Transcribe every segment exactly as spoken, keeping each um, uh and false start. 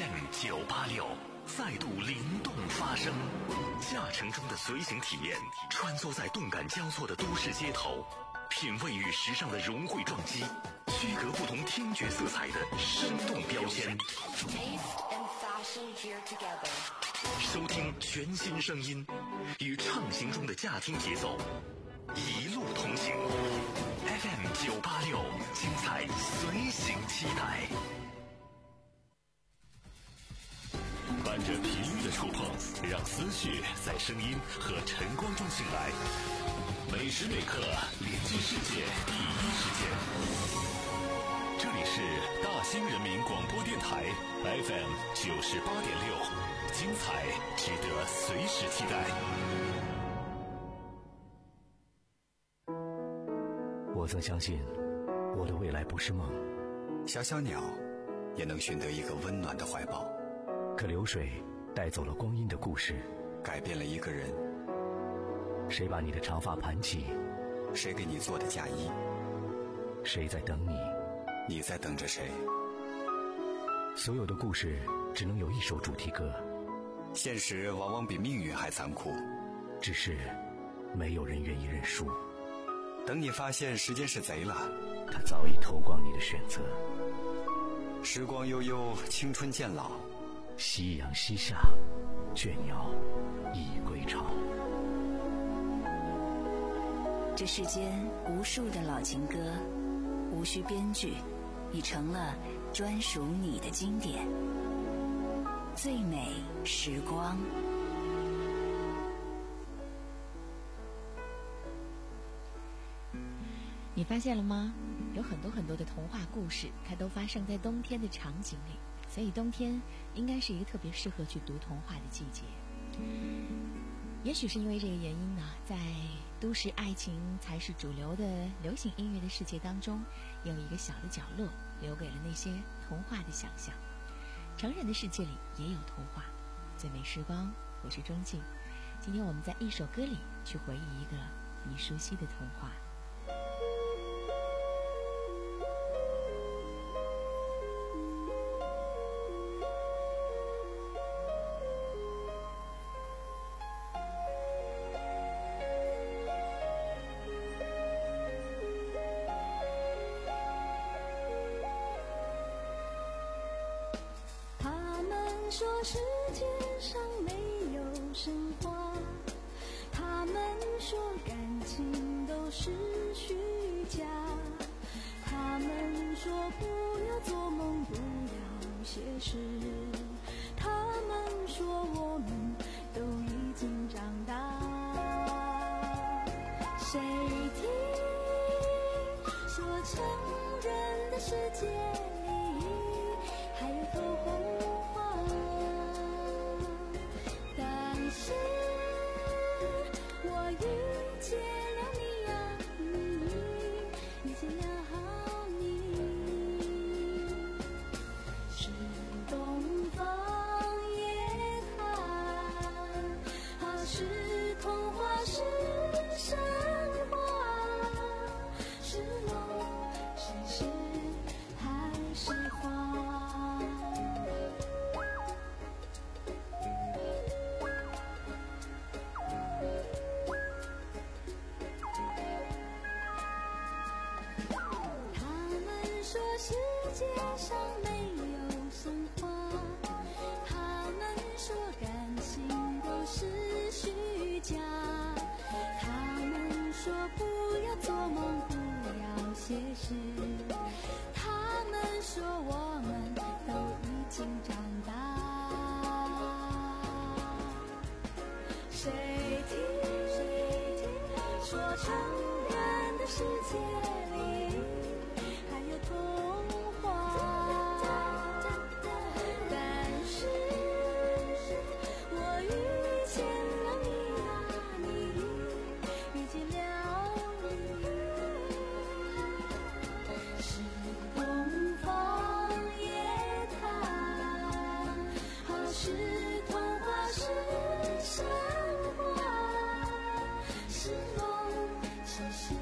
M 九八六再度灵动发声，驾乘中的随行体验，穿梭在动感交错的都市街头，品味与时尚的融汇撞击，区隔不同听觉色彩的生动标签。收听全新声音，与畅行中的驾听节奏，一路同行。F M 九八六，精彩随行期待。伴着频率的触碰，让思绪在声音和晨光中醒来。每时每刻连接世界第一时间。这里是大兴人民广播电台 F M 九十八点六，精彩值得随时期待。 我曾相信，我的未来不是梦。 小小鸟也能寻得一个温暖的怀抱。 可流水带走了光阴的故事， 改变了一个人。 谁把你的长发盘起？ 谁给你做的嫁衣？ 谁在等你？ 你在等着谁？ 所有的故事只能有一首主题歌。 现实往往比命运还残酷， 只是没有人愿意认输。 等你发现时间是贼了， 他早已偷光你的选择。 时光悠悠，青春渐老， 夕阳西下，倦鸟已归巢。 这世间无数的老情歌，无需编剧，已成了专属你的经典。最美时光。 你发现了吗？有很多很多的童话故事，它都发生在冬天的场景里，所以冬天应该是一个特别适合去读童话的季节。也许是因为这个原因呢，在都市爱情才是主流的流行音乐的世界当中，有一个小的角落留给了那些童话的想象。成人的世界里也有童话。最美时光，我是钟静。今天我们在一首歌里去回忆一个你熟悉的童话。 说世界上没有神话，他们说感情都是虚假，他们说不要做梦，不要写诗，他们说我们都已经长大。谁听说成人的世界里还有童话？我遇见了你呀，你遇见了你，是东方夜谭，是童话，是神话，是梦，是诗，还是画？说世界上没有神话，他们说感情都是虚假，他们说不要做梦，不要写诗，他们说我们都已经长大。谁听说成人的世界里还有童话，但是我遇见了你啊，你遇见了你，是东方夜谭，是童话，是神话，是梦，是诗，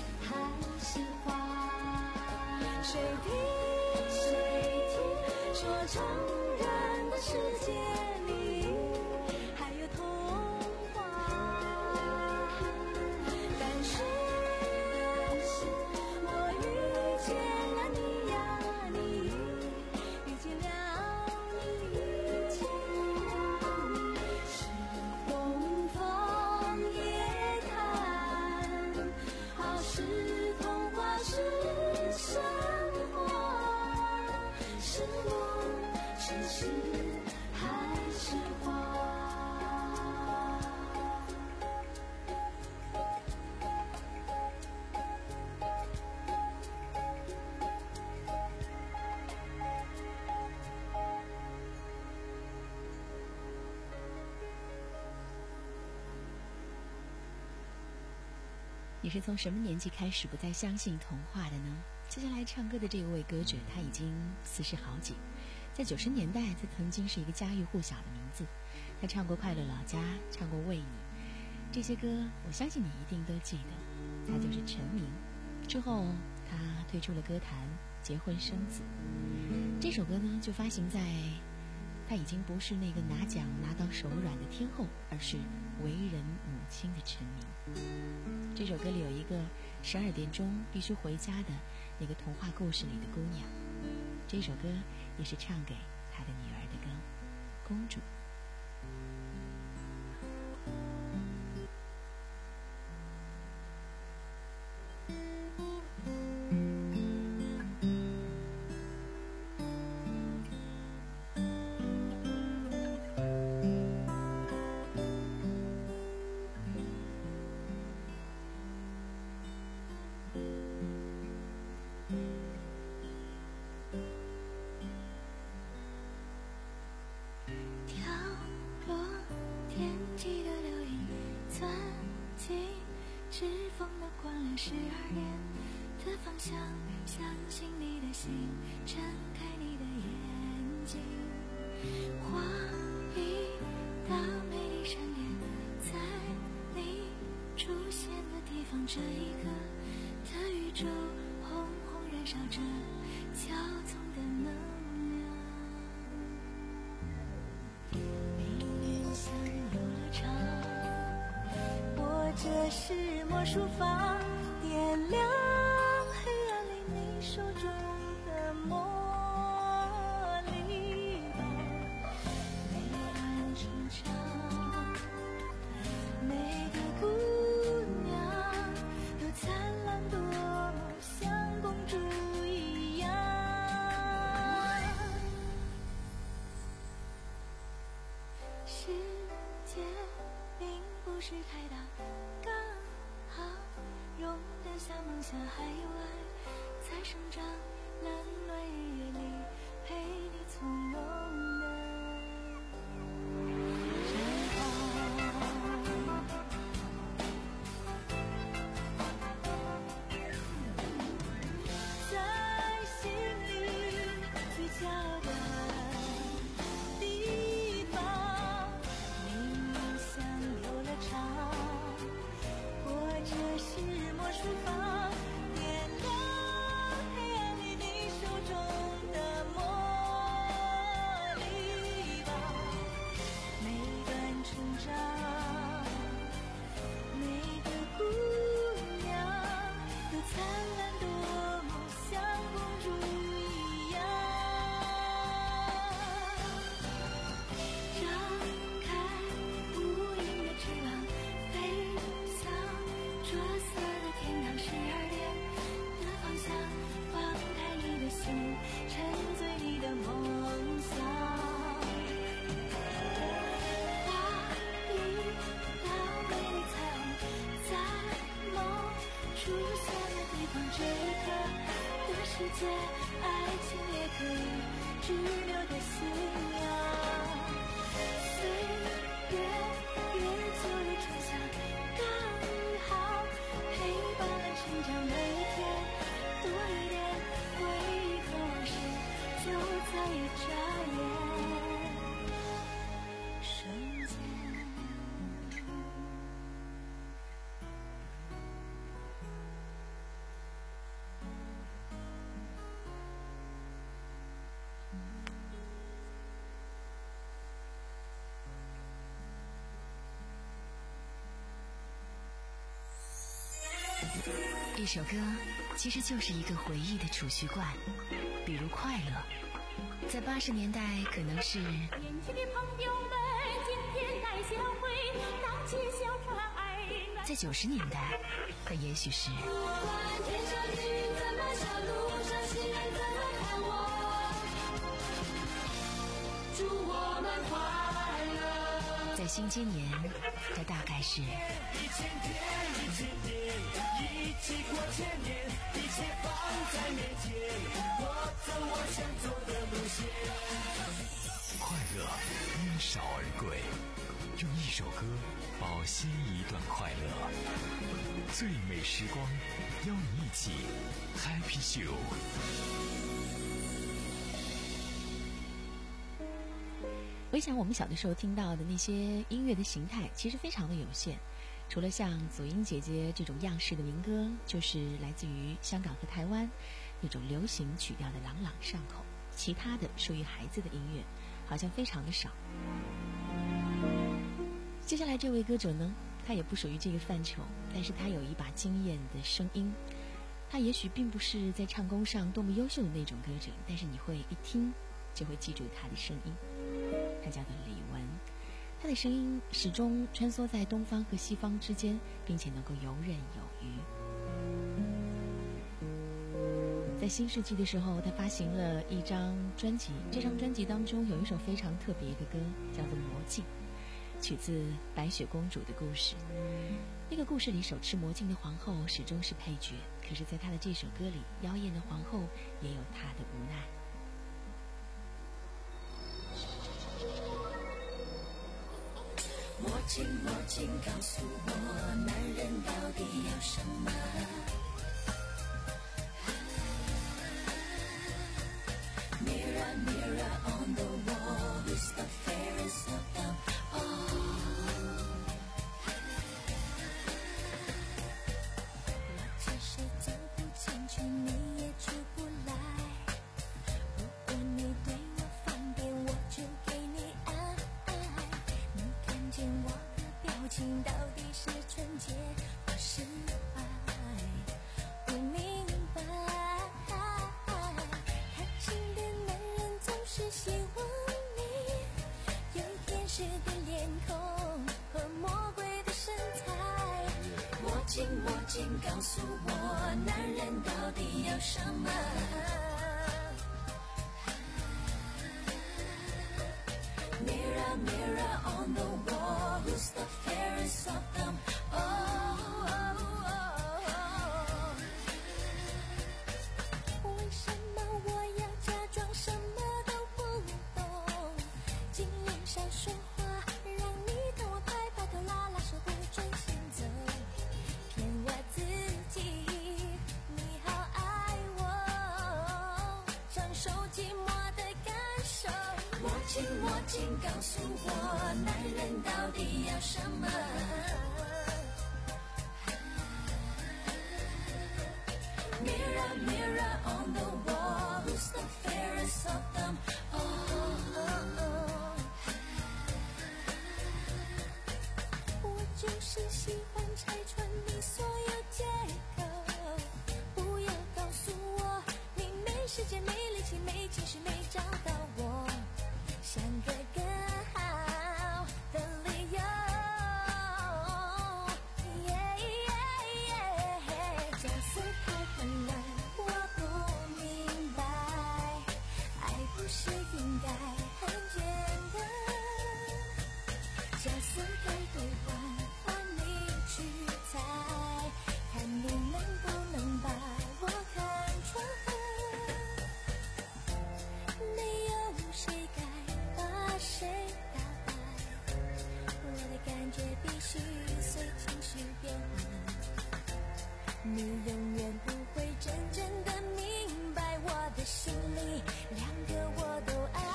还是画？谁听谁听说我承认的世界里还有童话，但是我遇见了你呀，你遇见了你，遇见了你，是东方夜谭，好是童话，是神话，是梦，是诗，还是画？ 你是从什么年纪开始不再相信童话的呢？接下来唱歌的这一位歌者，他已经四十好几，在九十年代，他曾经是一个家喻户晓的名字。他唱过《快乐老家》，唱过《为你》，这些歌我相信你一定都记得。他就是陈明。之后他退出了歌坛，结婚生子。这首歌呢，就发行在他已经不是那个拿奖拿到手软的天后，而是为人母亲的陈明。这首歌里有一个十二点钟必须回家的那个童话故事里的姑娘，这首歌也是唱给他的女儿的歌，公主。 十二点的方向，相信你的心，睁开你的眼睛，画一道美丽闪电，在你出现的地方，这一刻的宇宙红红燃烧着骄纵的能量。命运像游乐场，我这是魔术方，点亮黑暗里你手中的魔力吧。每段成长，每个姑娘都灿烂夺目，像公主一样。世界并不是太大，刚好容得下梦想还有爱，在生长冷暖日月里陪你从容的绽放。在心里最骄傲的地方，命运像游乐场，或者是魔术方，点亮黑暗里你手中的魔力吧。每段成长，每个姑娘都灿烂夺目，像公主一样。张开无垠的翅膀，飞向着色的天堂。十二点的方向，放开你的心，沉醉你的梦想。画一道美丽彩虹，在梦出现的地方，这一刻的世界，爱情也可以滞留的信仰。岁月越久越成像，刚好陪伴了成长。每一天多一点回忆和往事，就再也眨眼瞬间。 一首歌其实就是一个回忆的储蓄罐，比如快乐，在八十年代可能是年轻的朋友们今天来相会，荡起小船儿来。 在九十年代，它也许是不管天上的云怎么笑，路上行人怎么看我，祝我们快乐。 在新今年，它大概是一千天一千年，一起过千年，一切放在面前，我走我想走的路线。 快乐因少而贵，用一首歌保鲜一段快乐。最美时光，邀你一起 Happy Show。 回想我们小的时候听到的那些音乐的形态，其实非常的有限。除了像左英姐姐这种样式的民歌，就是来自于香港和台湾那种流行曲调的朗朗上口，其他的属于孩子的音乐好像非常的少。接下来这位歌者呢，他也不属于这个范畴，但是他有一把惊艳的声音。他也许并不是在唱功上多么优秀的那种歌者，但是你会一听就会记住他的声音。他叫做李玟，他的声音始终穿梭在东方和西方之间，并且能够游刃有余。在新世纪的时候，他发行了一张专辑，这张专辑当中有一首非常特别的歌，叫做《魔镜》，取自白雪公主的故事。那个故事里手持魔镜的皇后始终是配角，可是在他的这首歌里，妖艳的皇后也有她的无奈。 魔镜魔镜告诉我，男人到底要什么？Mirror, mirror on the wall, who's the fairest of them all? 我其实走不进去，你也出不来。如果你对我方便，我就给你爱。你看见我的表情，到底是纯洁或是爱？不明白。贪心的男人总是希望你有天使的脸孔和魔鬼的身材。魔镜魔镜告诉我，男人到底要什么？Mirror, mirror on the wall, who's the fairest of them all? 为什么我要假装什么都不懂？金眼闪烁花，让你看我拍拍头拉拉手，不准先走，骗我自己，你好爱我，享受寂寞的感受。魔镜魔镜告诉我，男人到底要什么？Mirror, mirror on the wall, who's the fairest of them all? 我就是喜欢拆穿你所有借口，不要告诉我你没时间、没力气、没情绪、没找到我，想个更好的理由。角色太混乱，我不明白，爱不是应该很简单，角色该兑换，换你去猜，看你能不能把我看穿。没有谁该把谁打败，我的感觉必须随情绪变换。你永远不会真正的明白我的心里，两个我都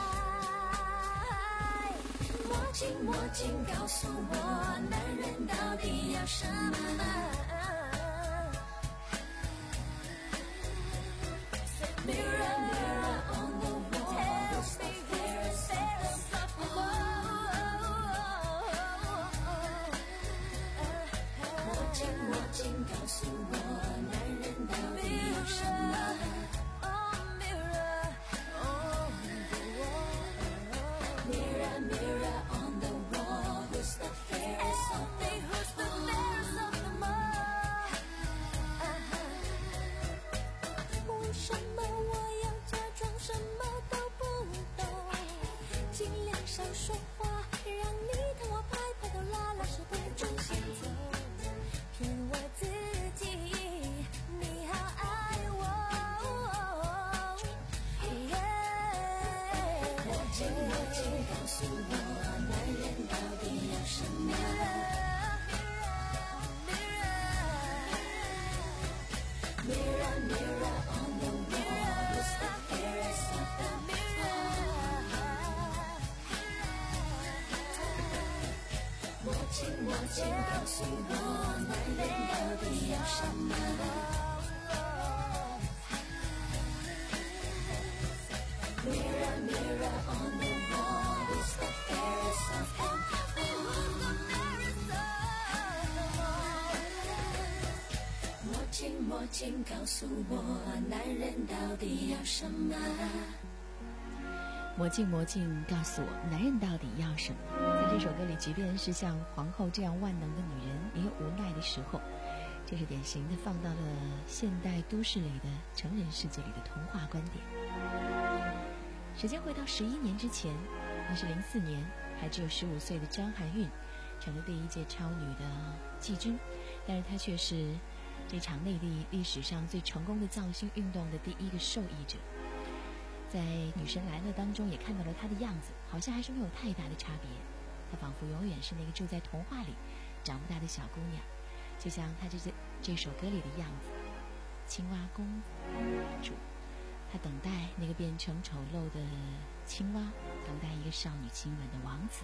爱。魔镜魔镜告诉我，男人到底要什么？Mirror, mirror on the wall, who's the fairest of them all? 魔镜魔镜告诉我，男人 mirror on the wall, who's the fairest of them all? Who's the fairest of them all? 为什么我要假装什么都不懂？尽量少说话，让你疼我拍拍头，拉拉手带着先走，骗我自己，你好爱我。我静我静告诉我，男人到底要什么？ Mirror, mirror on the wall, who's the fairest of them all? 我静我静告诉我，男人到底要什么？ Mirror, mirror on the wall, who's the fairest of them all? 魔镜魔镜告诉我，男人到底要什么？ 魔镜魔镜告诉我，男人到底要什么？在这首歌里，即便是像皇后这样万能的女人，也有无奈的时候。这是典型的放到了现代都市里的成人世界里的童话观点。时间回到十一年之前，那是零四年，还只有十五岁的张含韵成了第一届超女的季军，但是她却是这场内地历史上最成功的造星运动的第一个受益者。在女神来了当中也看到了她的样子，好像还是没有太大的差别。她仿佛永远是那个住在童话里长不大的小姑娘，就像她这这首歌里的样子。青蛙公主，她等待那个变成丑陋的青蛙，等待一个少女亲吻的王子。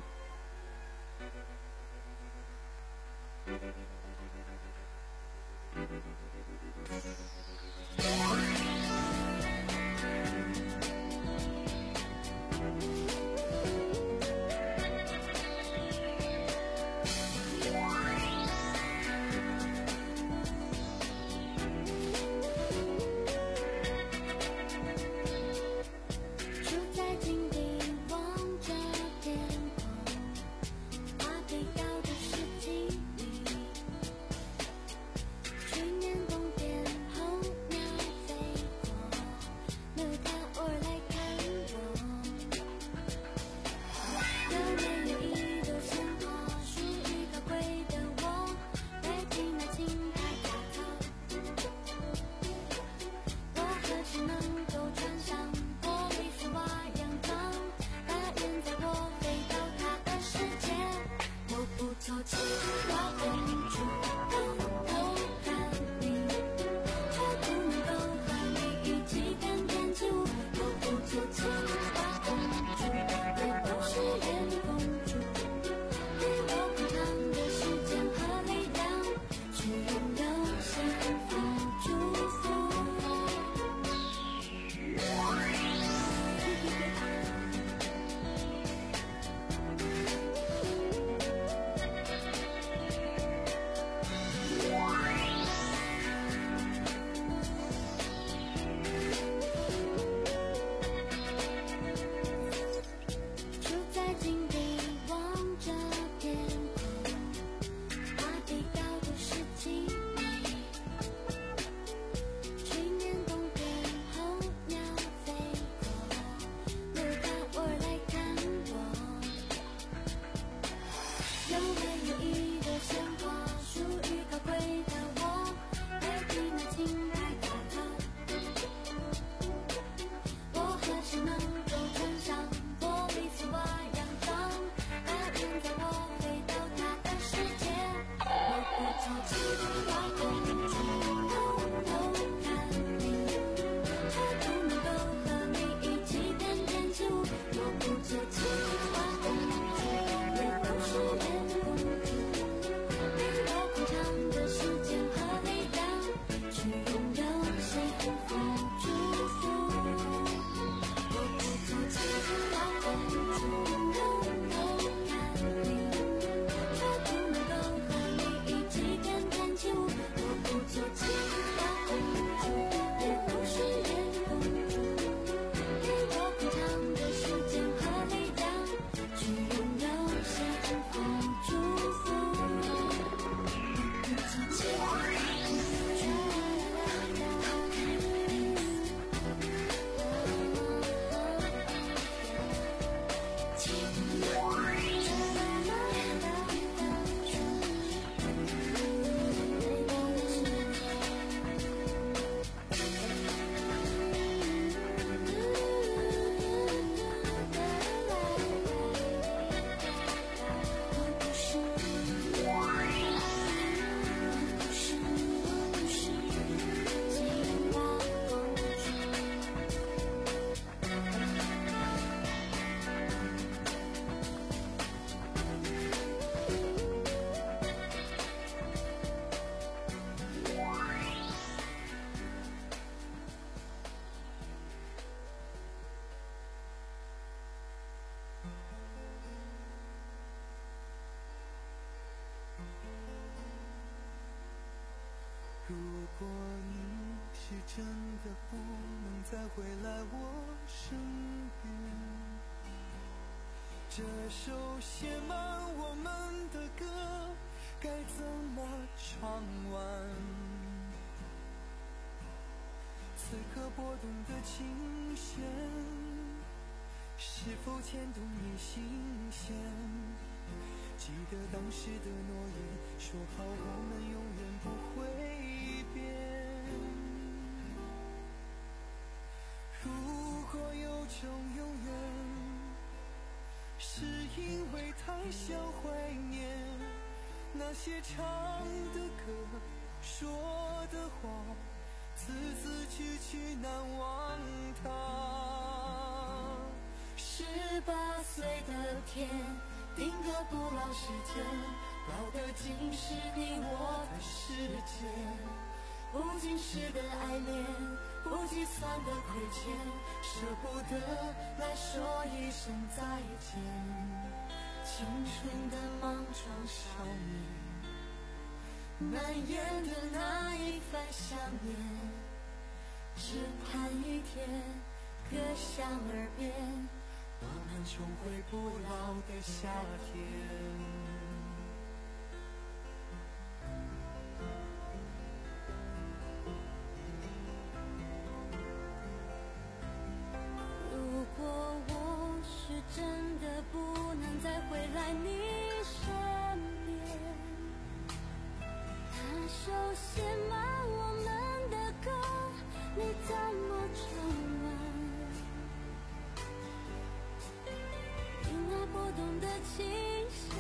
如果你是真的不能再回来我身边，这首写满我们的歌该怎么唱完？此刻拨动的琴弦，是否牵动你心弦？记得当时的诺言，说好我们永远不会变。如果有种永远，是因为太想怀念那些唱的歌，说的话，字字句句难忘它。 十八岁的天，定格不老时间，老的竟是你我的世界，不经事的爱恋，不计算的亏欠，舍不得来说一声再见。青春的莽撞少年，难言的那一番想念，只盼一天歌响耳边， 我们重回不老的夏天。 如果我是真的不能再回来你身边，那首写满我们的歌你怎么唱完？波动的琴弦，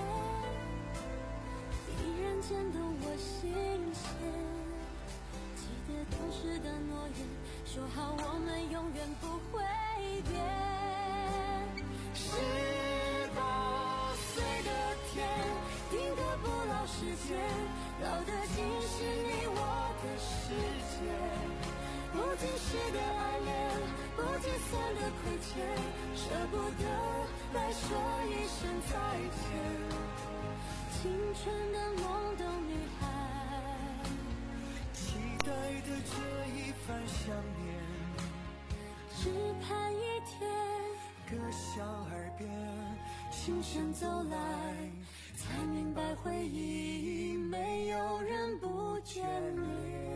依然牵动我心弦。记得当时的诺言，说好我们永远不会变。十八岁的天，定格不老时间，老的竟是你我的世界。不经事的爱恋，不计算的亏欠，舍不得来说一声再见。青春的懵懂女孩， 期待的这一番想念， 只盼一天歌响耳边， 清晨走来，才明白回忆没有人不眷恋。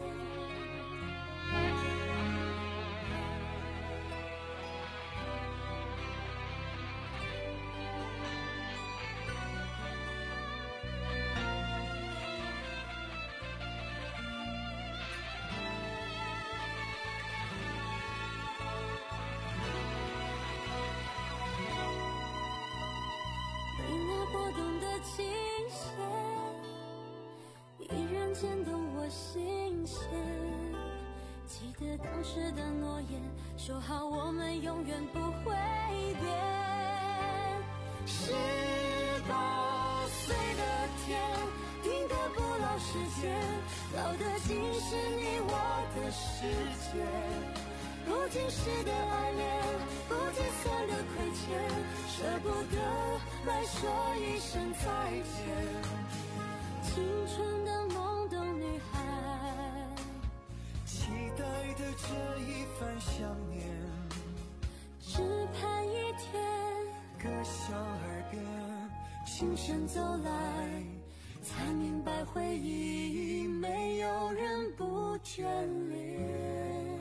牵动我心弦，记得当时的诺言，说好我们永远不会变。十八岁的天，定格不老时间，老的竟是你我的世界。不经事的爱恋，不计算的亏欠，舍不得来说一声再见。青春的懵懂女孩， 期待的这一番想念， 只盼一天歌响耳边， 清晨走来，才明白回忆没有人不眷恋。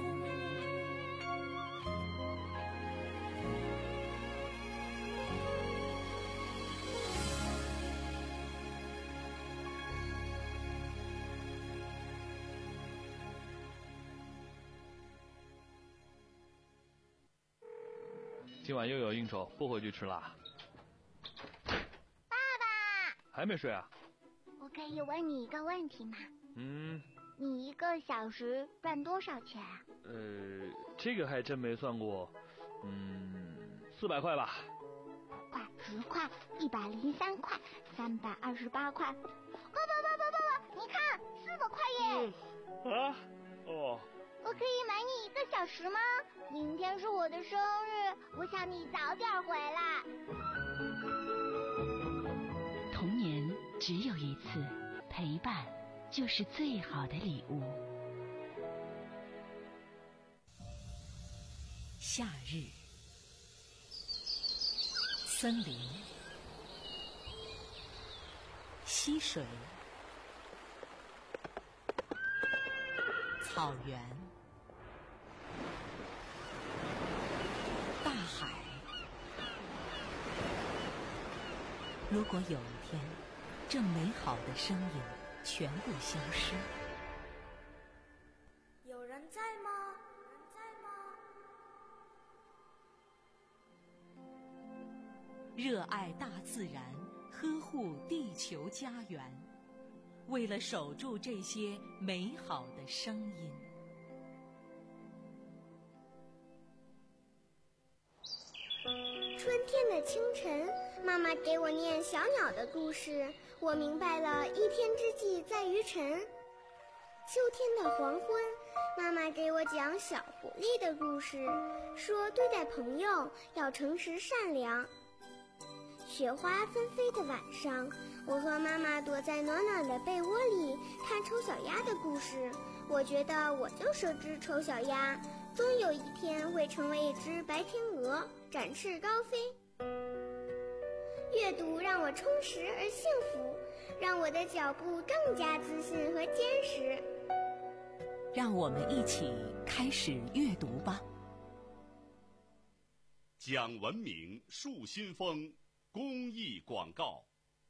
今晚又有应酬，不回去吃啦。 爸爸， 还没睡啊？ 我可以问你一个问题吗？ 嗯。 你一个小时赚多少钱啊？ 呃，这个还真没算过。嗯，四百块吧。 块、十块、一百零三块、三百二十八块。爸爸爸爸爸爸，你看，四百块耶！ 嗯、啊？哦。 我可以买你一个小时吗？明天是我的生日，我想你早点回来。 童年只有一次，陪伴就是最好的礼物。夏日，森林，溪水，草原，大海。如果有一天，这美好的声音全部消失， 有人在吗？有人在吗？ 热爱大自然，呵护地球家园，为了守住这些美好的声音。 春天的清晨，妈妈给我念小鸟的故事，我明白了一天之计在于晨。秋天的黄昏，妈妈给我讲小狐狸的故事，说对待朋友要诚实善良。雪花纷飞的晚上，我和妈妈躲在暖暖的被窝里看丑小鸭的故事，我觉得我就是只丑小鸭，终有一天会成为一只白天鹅，展翅高飞。阅读让我充实而幸福，让我的脚步更加自信和坚实。 让我们一起开始阅读吧。 讲文明树新风公益广告，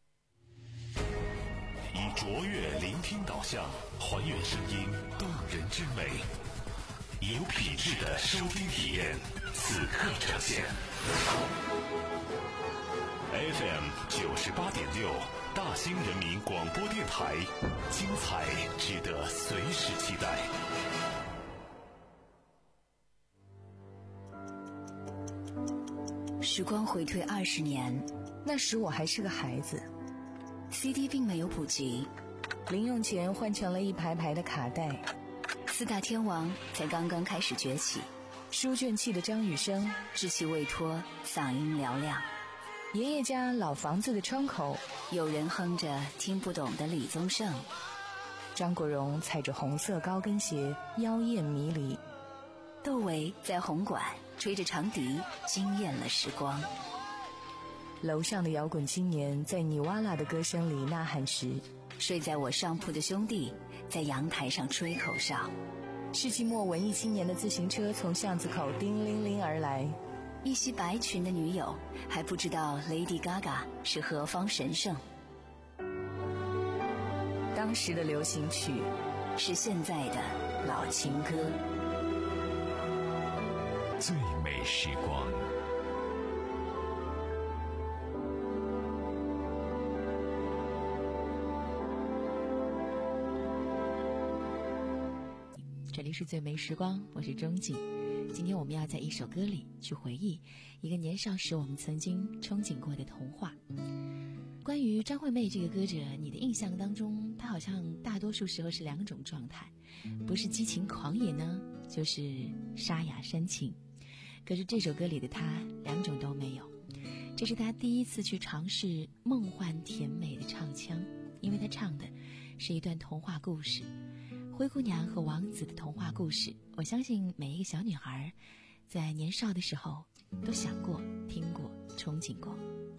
以卓越聆听导向，还原声音动人之美，有品质的收听体验，此刻呈现。F M 九十八点六，大兴人民广播电台，精彩值得随时期待。 时光回退二十年， 那时我还是个孩子 C D 并没有普及， 零用钱换成了一排排的卡带， 四大天王才刚刚开始崛起， 书卷气的张雨生稚气未脱，嗓音嘹亮。 爷爷家老房子的窗口， 有人哼着听不懂的李宗盛， 张国荣踩着红色高跟鞋，妖艳迷离。 窦唯在红馆吹着长笛，惊艳了时光。 楼上的摇滚青年在尼瓦拉的歌声里呐喊时， 睡在我上铺的兄弟在阳台上吹口哨。 世纪末文艺青年的自行车从巷子口叮铃铃而来， 一袭白裙的女友还不知道 Lady Gaga 是何方神圣。 当时的流行曲是现在的老情歌。 最美时光， 这里是最美时光，我是钟景。今天我们要在一首歌里去回忆一个年少时我们曾经憧憬过的童话。关于张惠妹这个歌者，你的印象当中她好像大多数时候是两种状态，不是激情狂野呢，就是沙哑煽情。可是这首歌里的她两种都没有，这是她第一次去尝试梦幻甜美的唱腔，因为她唱的是一段童话故事，灰姑娘和王子的童话故事。我相信每一个小女孩在年少的时候都想过、听过、憧憬过。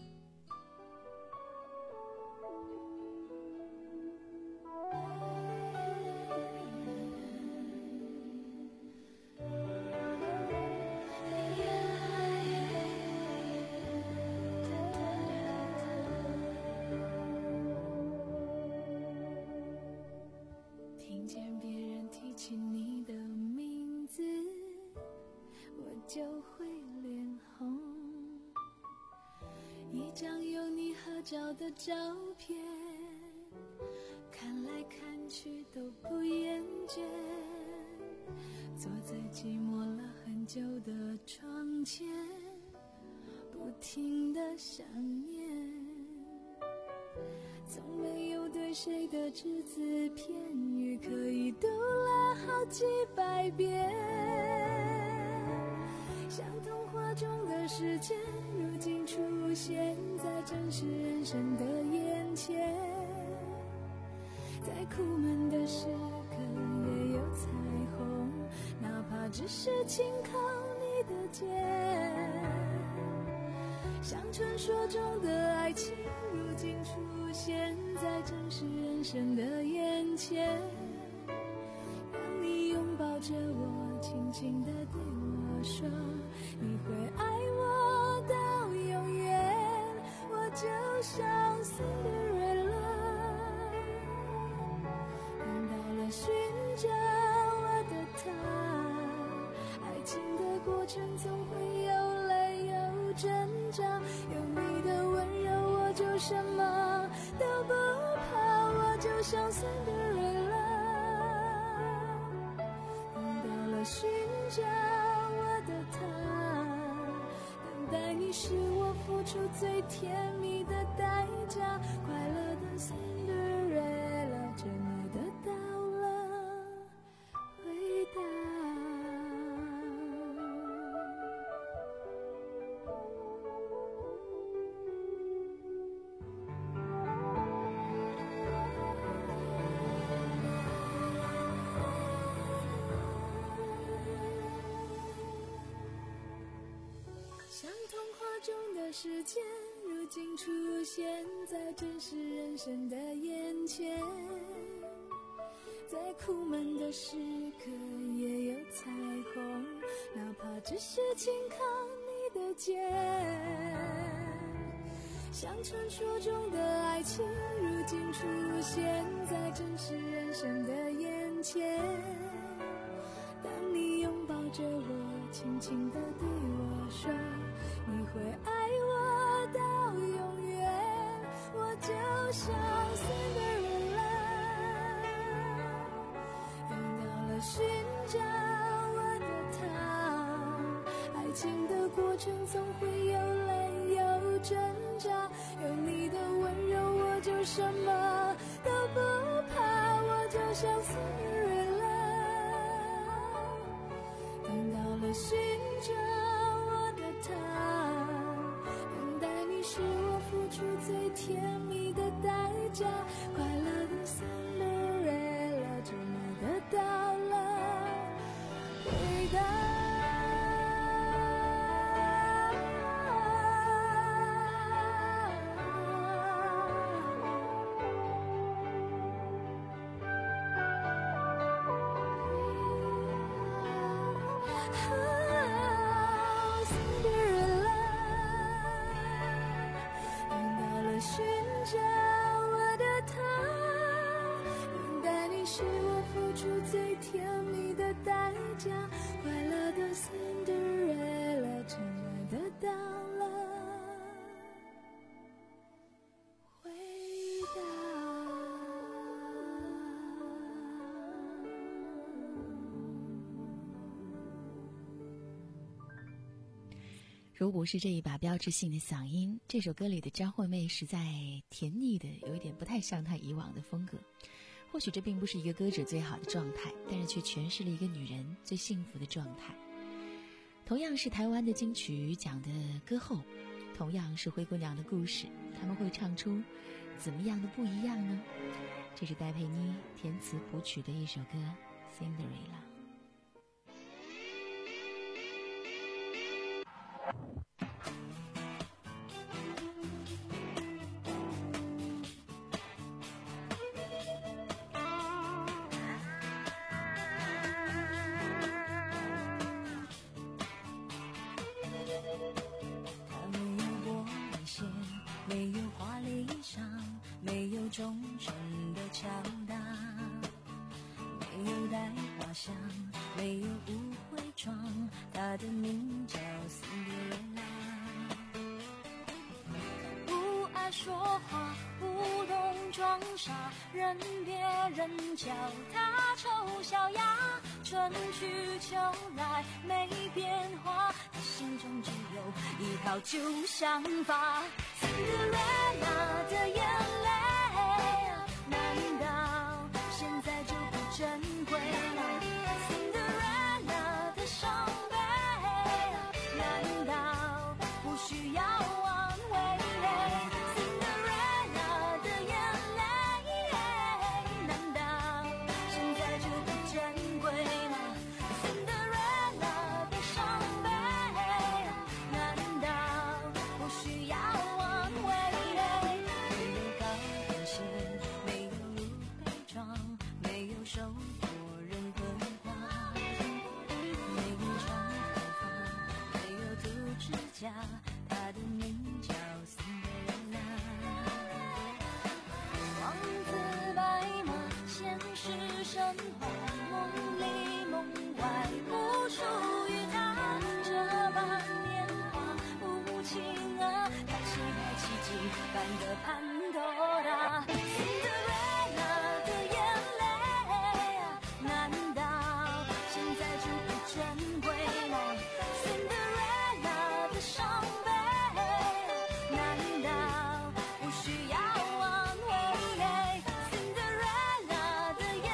听见别人提起你的名字，我就会脸红。 一张有你合照的照片，看来看去都不厌倦，坐在寂寞了很久的窗前，不停地想念，从没有对谁的只字片语可以读了好几百遍，像童话中的世界如今出现在真实人生的眼前，在苦闷的时刻也有彩虹，哪怕只是轻靠你的肩，像传说中的爱情如今出现在真实人生的眼前，让你拥抱着我，轻轻地对我说你会爱我到永远，我就像 Cinderella， 等到了寻找我的他，爱情的过程总会有泪有挣扎，有你的温柔我就什么都不怕，我就像 Cinderella， 等到了寻找我的他，等待你是我付出最甜蜜的代价，快乐的 Cinderella 真爱得到了回答。像童话中的世界如今出现在真实人生的眼前，在苦闷的时刻也有彩虹，哪怕只是轻靠你的肩，像传说中的爱情如今出现在真实人生的眼前，当你拥抱着我，轻轻地对我说你会爱我到永远，我就像 Cinderella， 等到了寻找我的他，爱情的过程总会有泪有挣扎，有你的温柔我就什么都不怕，我就像 Cinderella， 等到了寻找我的他，等待你是我付出最甜蜜的代价，快乐的 Cinderella 真爱得到了回答。寻找我的他，等待你是我付出最甜蜜的代价，快乐的 Cinderella 真爱得到了回答。 如不是这一把标志性的嗓音，这首歌里的张惠妹实在甜腻的有一点不太像她以往的风格。或许这并不是一个歌者最好的状态，但是却诠释了一个女人最幸福的状态。同样是台湾的金曲奖的歌后，同样是灰姑娘的故事，他们会唱出怎么样的不一样呢？这是戴佩妮填词谱曲的一首歌《Cinderella》。 忠诚的敲打，没有带花香，没有误会妆，她的名叫 Cinderella。 话，不懂装傻，任别人叫他丑小鸭。春去秋来没变化，他心中只有一套旧想法。Cinderella 的眼泪，难道现在就不珍贵了？ Cinderella 的伤悲，难道不需要挽回？ Cinderella 的眼泪，难道现在就不珍贵吗？ Cinderella 的伤悲，难道不需要挽回？没有高跟鞋，没有悲伤，没有受过任何话，没有长头发，没有涂指甲，她的名叫 Cinderella。 王子白马，现实神话，梦里梦外不属于他。这般年华无情啊，他期待奇迹般的潘多拉。 Cinderella 的眼泪，难道现在就不珍贵吗？ Cinderella 的伤悲，难道不需要挽回？ Cinderella 的眼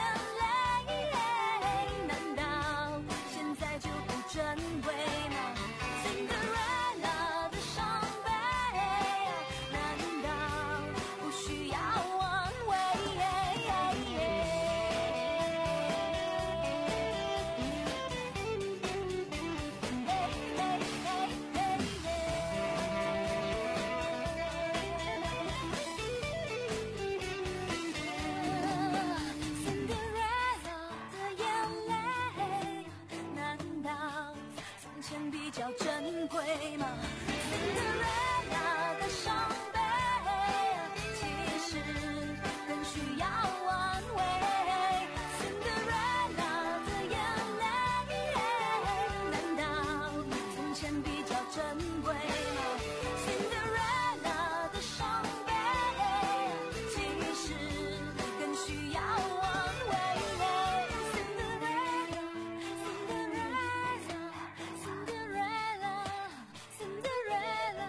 泪，难道现在就不珍贵吗？ Cinderella 的伤悲，难道不需要挽回？ Cinderella 的眼泪，难道从前比较珍贵吗？ Cinderella 的伤悲，其实更需要挽回。 Cinderella 的眼泪，难道从前比较珍贵吗？ Cinderella 的伤悲，其实更需要挽回。 Cinderella Cinderella Cinderella Cinderella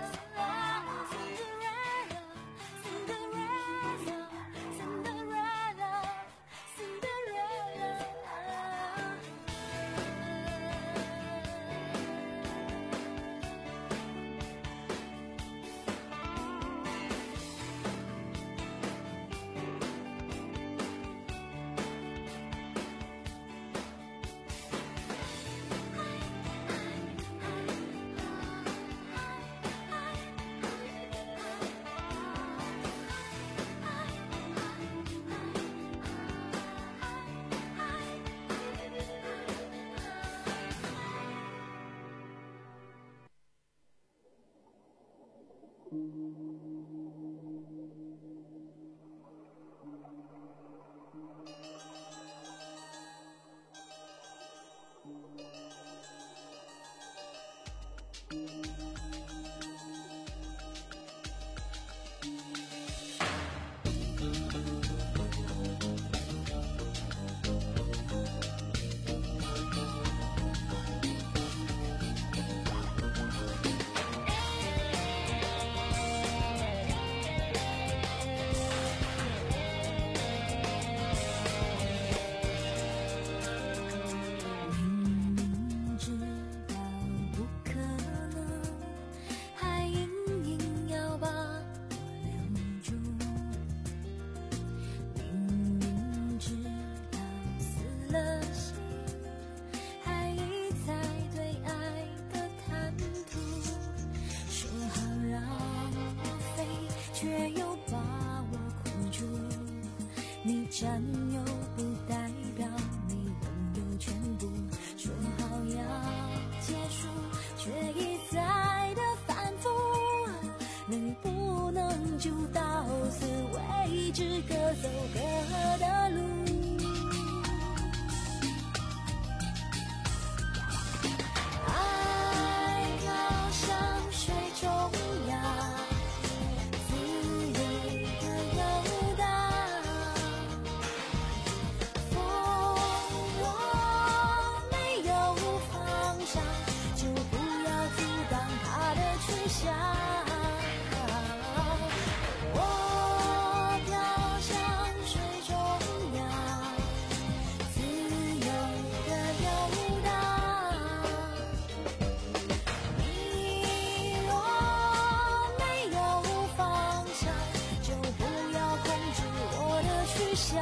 占有不代表你拥有全部，说好要结束，却一再的反复，能不能就到此为止，各走各的路。爱好像水中央，自由向。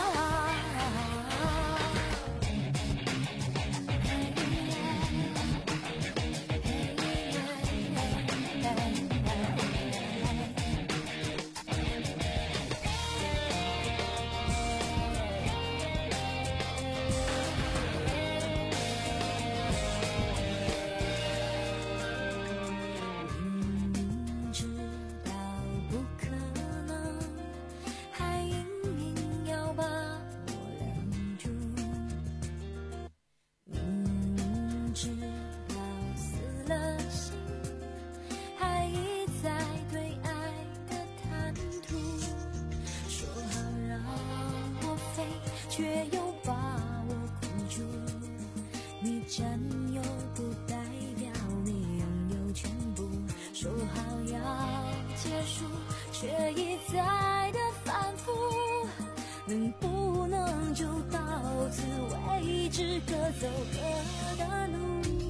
却又把我困住，你占有不代表你拥有全部，说好要结束，却一再的反复，能不能就到此为止，各走各的路。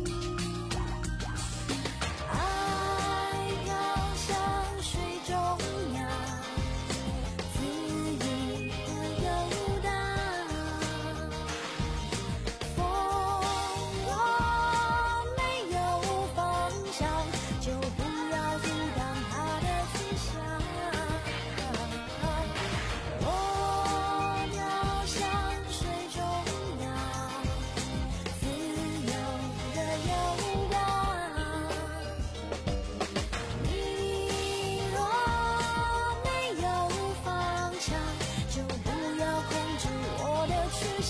爱飘向水中央，自由的游荡，风若没有方向，就不要阻挡它的去向。我飘向水中央，自由的游荡，你若没有方向，就不要控制我的去向。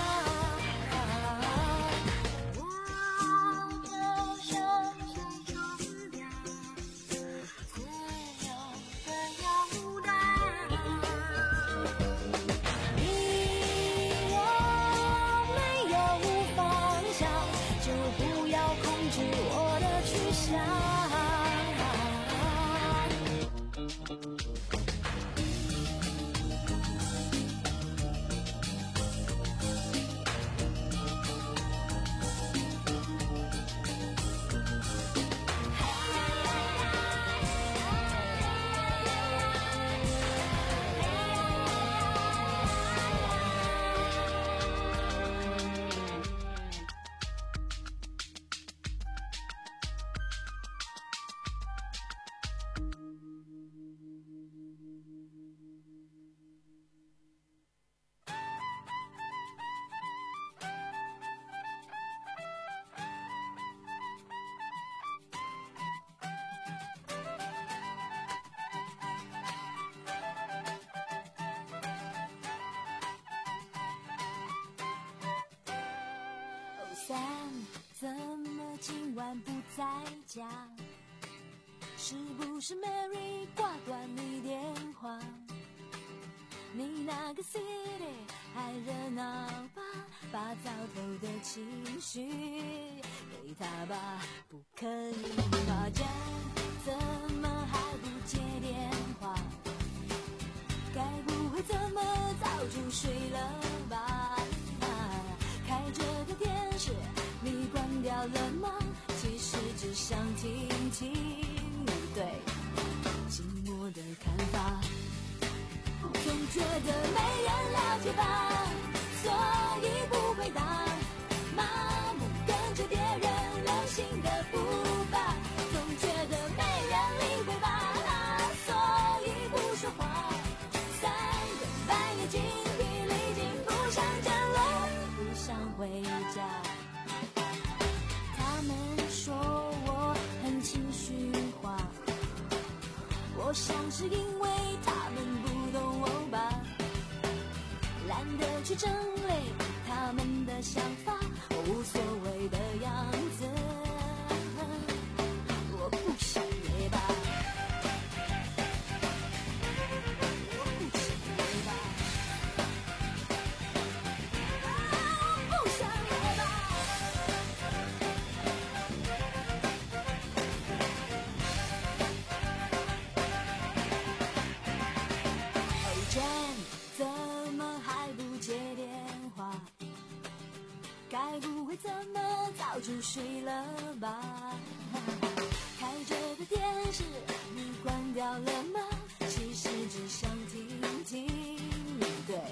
我飘向水中央，自由的游荡，你若没有方向，就不要控制我的去向。三，怎么今晚不在家？是不是 Mary 挂断你电话？你那个 city 还热闹吧？把早头的情绪给他吧，不可以发展，怎么还不接电话？该不会怎么早就睡了吧？开着的电视你关掉了吗？其实只想听听你对寂寞的看法，总觉得没人了解吧，所以不回答，麻木跟着别人流行的步伐，总觉得没人理会吧，所以不说话，三更半夜精疲力尽，不想站了，不想回家。他们说我很情绪化，我想是因为他们不懂我吧，懒得去整理他们的想法，我无所谓的样子，我不想也罢，我不想也罢，我不想也罢。怎么还不接电话？该不会怎么早就睡了吧？开着的电视你关掉了吗？其实只想听听你对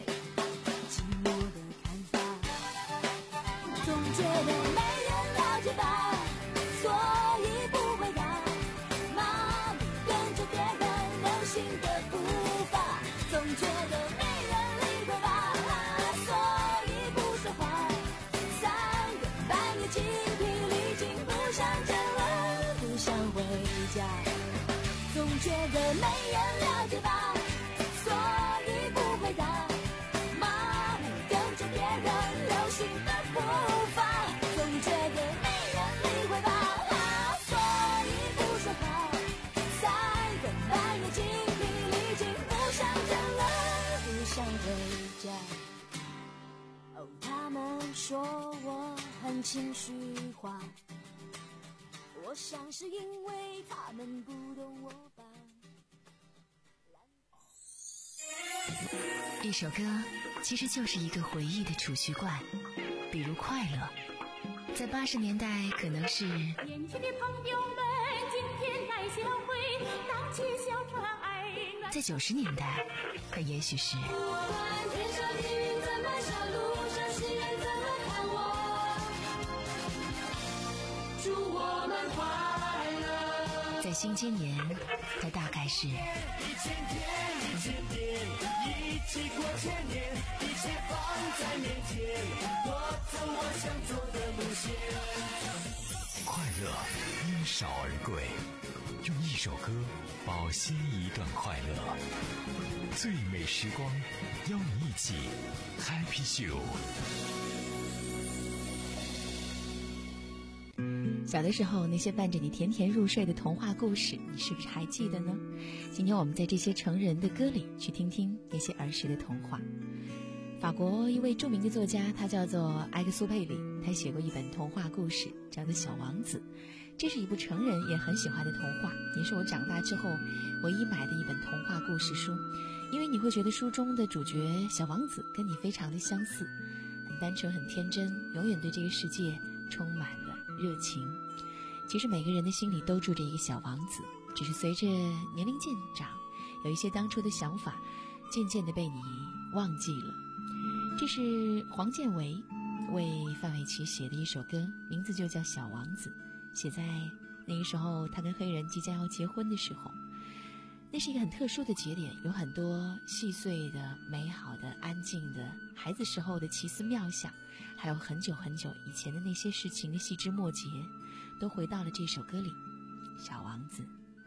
觉得没人了解吧，所以不回答。麻木跟着别人流行的步伐，总觉得没人理会吧，所以不说话。三更半夜精疲力尽，不想见人，不想回家。总觉得没人了解吧，所以不回答。麻木跟着别人流行的步伐，总觉得没人理会吧，所以不说话。三更半夜精疲力尽，不想见人，不想回家。哦，他们说我很情绪化，我想是因为他们不懂我吧。 一首歌其实就是一个回忆的储蓄罐，比如快乐，在八十年代可能是年轻的朋友们今天来相会，荡起小船儿暖。 在九十年代可也许是天上的云怎么笑，路上行人怎么看我，祝我们快乐。 在新千年它大概是一千天一千天，一起过千年，一切放在面前，我走我想走的路线。 快乐因少而贵，用一首歌保鲜一段快乐。最美时光，邀你一起 Happy Show。 小的时候，那些伴着你甜甜入睡的童话故事，你是不是还记得呢？今天我们在这些成人的歌里去听听那些儿时的童话。法国一位著名的作家，他叫做埃克苏佩里，他写过一本童话故事，叫做《小王子》。这是一部成人也很喜欢的童话，也是我长大之后唯一买的一本童话故事书。因为你会觉得书中的主角小王子跟你非常的相似，很单纯很天真，永远对这个世界充满了热情。其实每个人的心里都住着一个小王子，只是随着年龄渐长，有一些当初的想法渐渐的被你忘记了。这是黄建为为范玮琪写的一首歌，名字就叫《小王子》，写在那个时候他跟黑人即将要结婚的时候。那是一个很特殊的节点，有很多细碎的、美好的、安静的孩子时候的奇思妙想，还有很久很久以前的那些事情的细枝末节，都回到了这首歌里，《小王子》。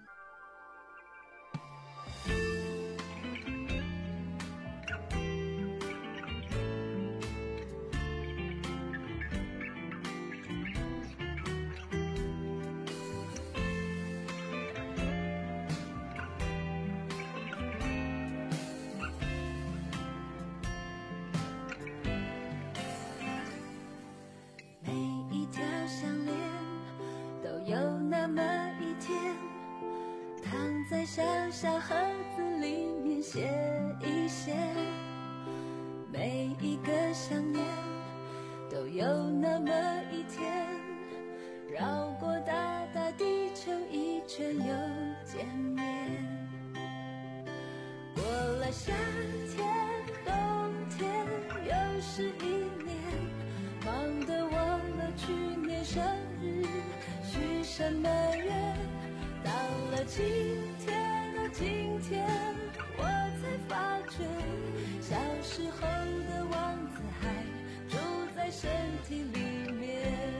小小盒子里面写一写，每一个想念都有那么一天，绕过大大地球一圈又见面。过了夏天冬天又是一年，忙得忘了去年生日许什么愿，到了今天今天我才发觉，小时候的王子还住在身体里面。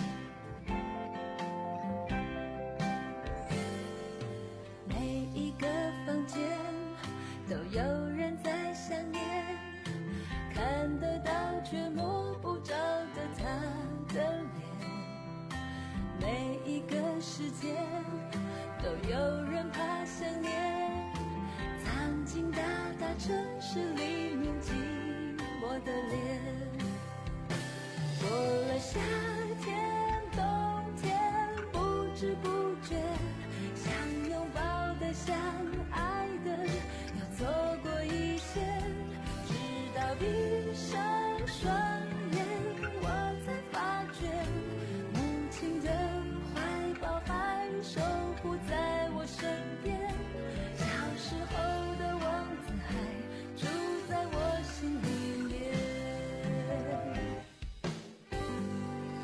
每一个房间都有人在想念，看得到却摸不着的他的脸。每一个世界都有人怕想念，藏进大大城市里面寂寞的脸。过了夏天冬天不知不觉，想拥抱的想爱的要错过一些，直到闭上双眼我才发觉，母亲的怀抱还守护在我身边，小时候的王子还住在我心里面。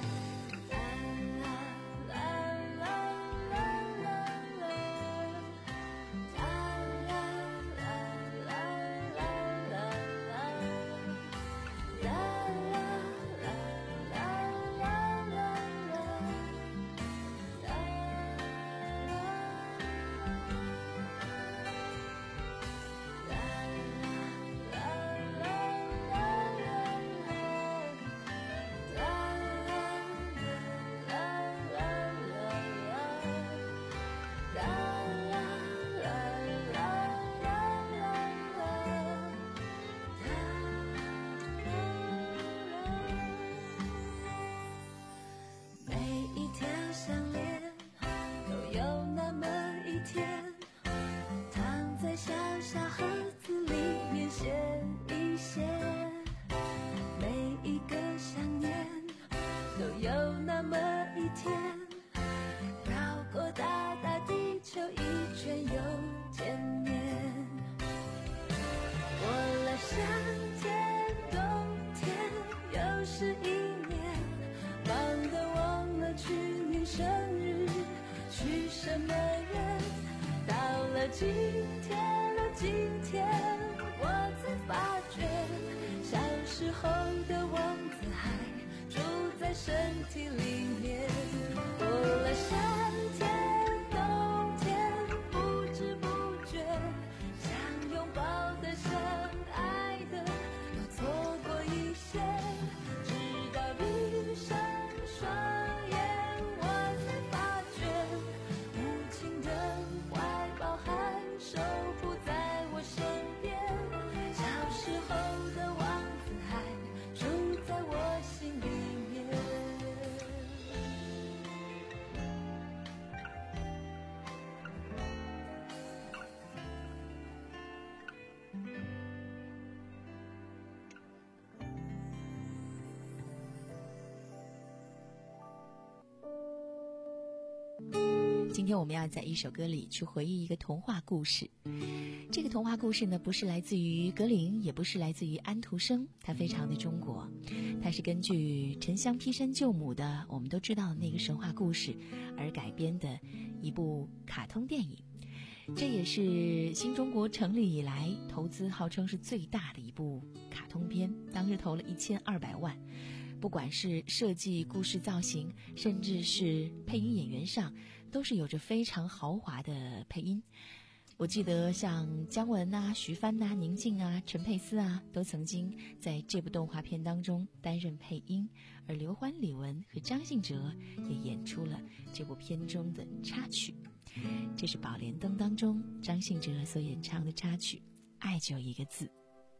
今天，哦，今天我才发觉，小时候的王子还住在身体里面。过了山天冬天，不知不觉，想拥抱的想爱的，又错过一些，直到闭上双眼，我才发觉，母亲的怀抱还守护在我身边，小时候的王子还住在我心里面。 今天我们要在一首歌里去回忆一个童话故事。这个童话故事呢，不是来自于格林，也不是来自于安徒生，它非常的中国。它是根据沉香劈山救母的我们都知道的那个神话故事而改编的一部卡通电影。这也是新中国成立以来投资号称是最大的一部卡通片，当时投了一千二百万。不管是设计、故事造型，甚至是配音演员上，都是有着非常豪华的配音。我记得像姜文啊、徐帆啊、宁静啊、陈佩斯啊，都曾经在这部动画片当中担任配音，而刘欢、李玟和张信哲也演出了这部片中的插曲。这是《宝莲灯》当中张信哲所演唱的插曲《爱就一个字》。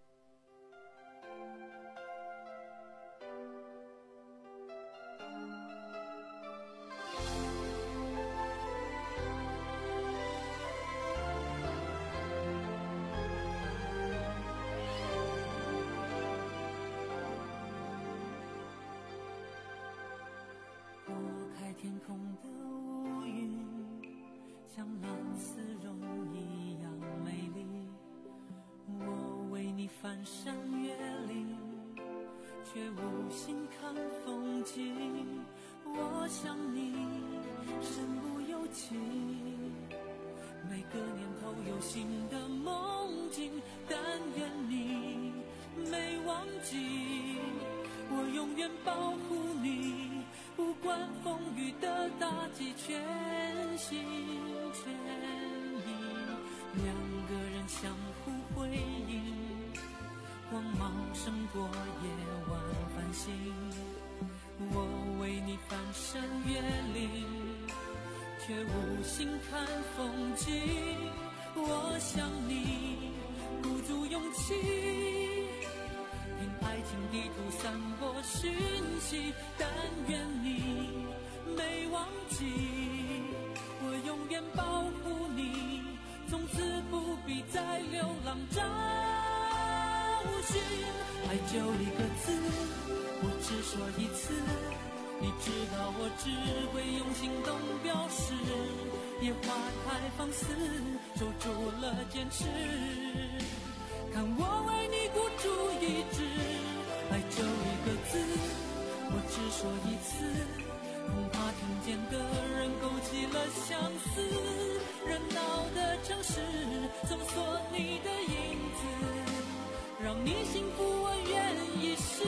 天空的乌云像蓝丝绒一样美丽，我为你翻山越岭，却无心看风景。我想你身不由己，每个年头有新的梦境，但愿你没忘记，我永远保护你，不管风雨的打击，全心全意，两个人相互辉映，光芒胜过夜晚繁星。我为你翻山越岭，却无心看风景。我想你鼓足勇气，凭爱情地图散播讯息，但愿你没忘记，我永远保护你，从此不必再流浪找寻。爱就一个字，我只说一次，你知道我只会用行动表示，野花太放肆，守住了坚持，看我为你孤注一掷。爱就一个字，我只说一次，恐怕听见的人勾起了相思，热闹的城市搜索你的影子，让你幸福我愿意试。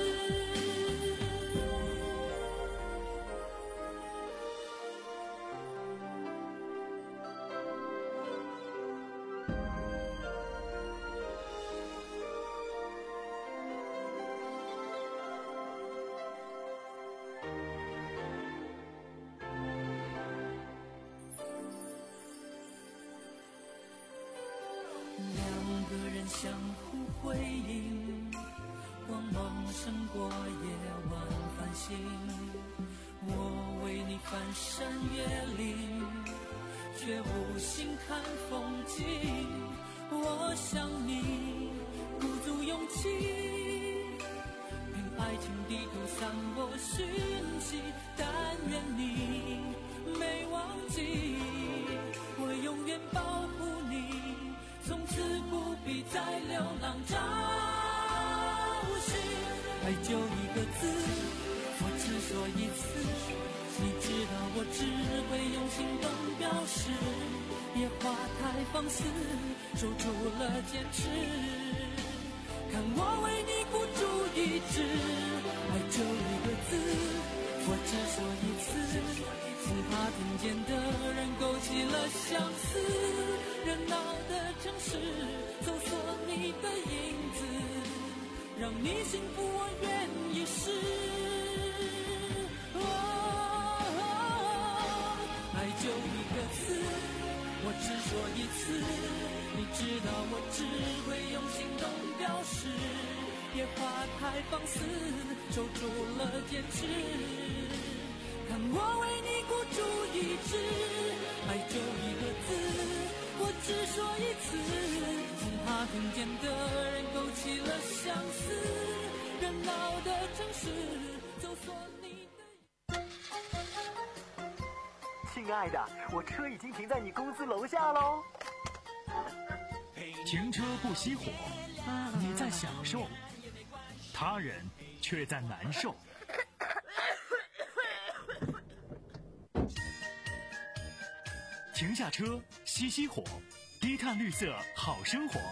两个人相互辉映，光芒胜过夜晚繁星。我为你翻山越岭，却无心看风景。我想你鼓足勇气，凭爱情地图散播讯息，但愿你没忘记，我永远保护你，从此不必再流浪找寻。爱就一个字，我只说一次，你知道我只会用行动表示， 野花太放肆，守住了坚持。看我为你孤注一掷，爱就一个字，我只说一次，只怕听见的人勾起了相思。热闹的城市，搜索你的影子，让你幸福我愿意试。哦，爱就一个字，我只说一次，你知道我只会用行动表示。野花太放肆，守住了坚持。看我为你孤注一掷，爱就一个字，我只说一次，只怕听见的人勾起了相思。热闹的城市，搜索你的。 亲爱的，我车已经停在你公司楼下喽。 停车不熄火，你在享受，他人却在难受。停下车，熄熄火，低碳绿色好生活。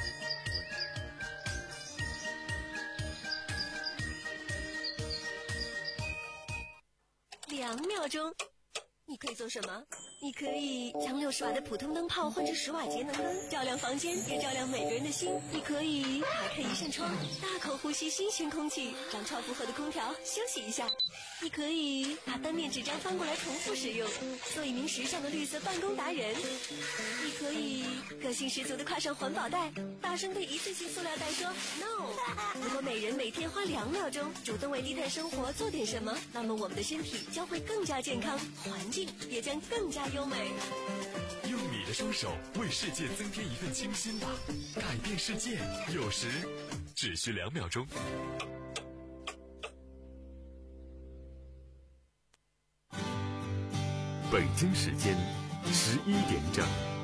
两秒钟，你可以做什么？你可以将六十瓦的普通灯泡换成十瓦节能灯，照亮房间，也照亮每个人的心。你可以打开一扇窗，大口呼吸新鲜空气，让超负荷的空调休息一下。你可以把单面纸张翻过来重复使用，做一名时尚的绿色办公达人。你可以个性十足的挎上环保袋，大声对一次性塑料袋说 no。 如果每人每天花两秒钟主动为低碳生活做点什么，那么我们的身体将会更加健康，环境也将更加优美。 用你的双手为世界增添一份清新吧，改变世界有时只需两秒钟。 北京时间十一点整。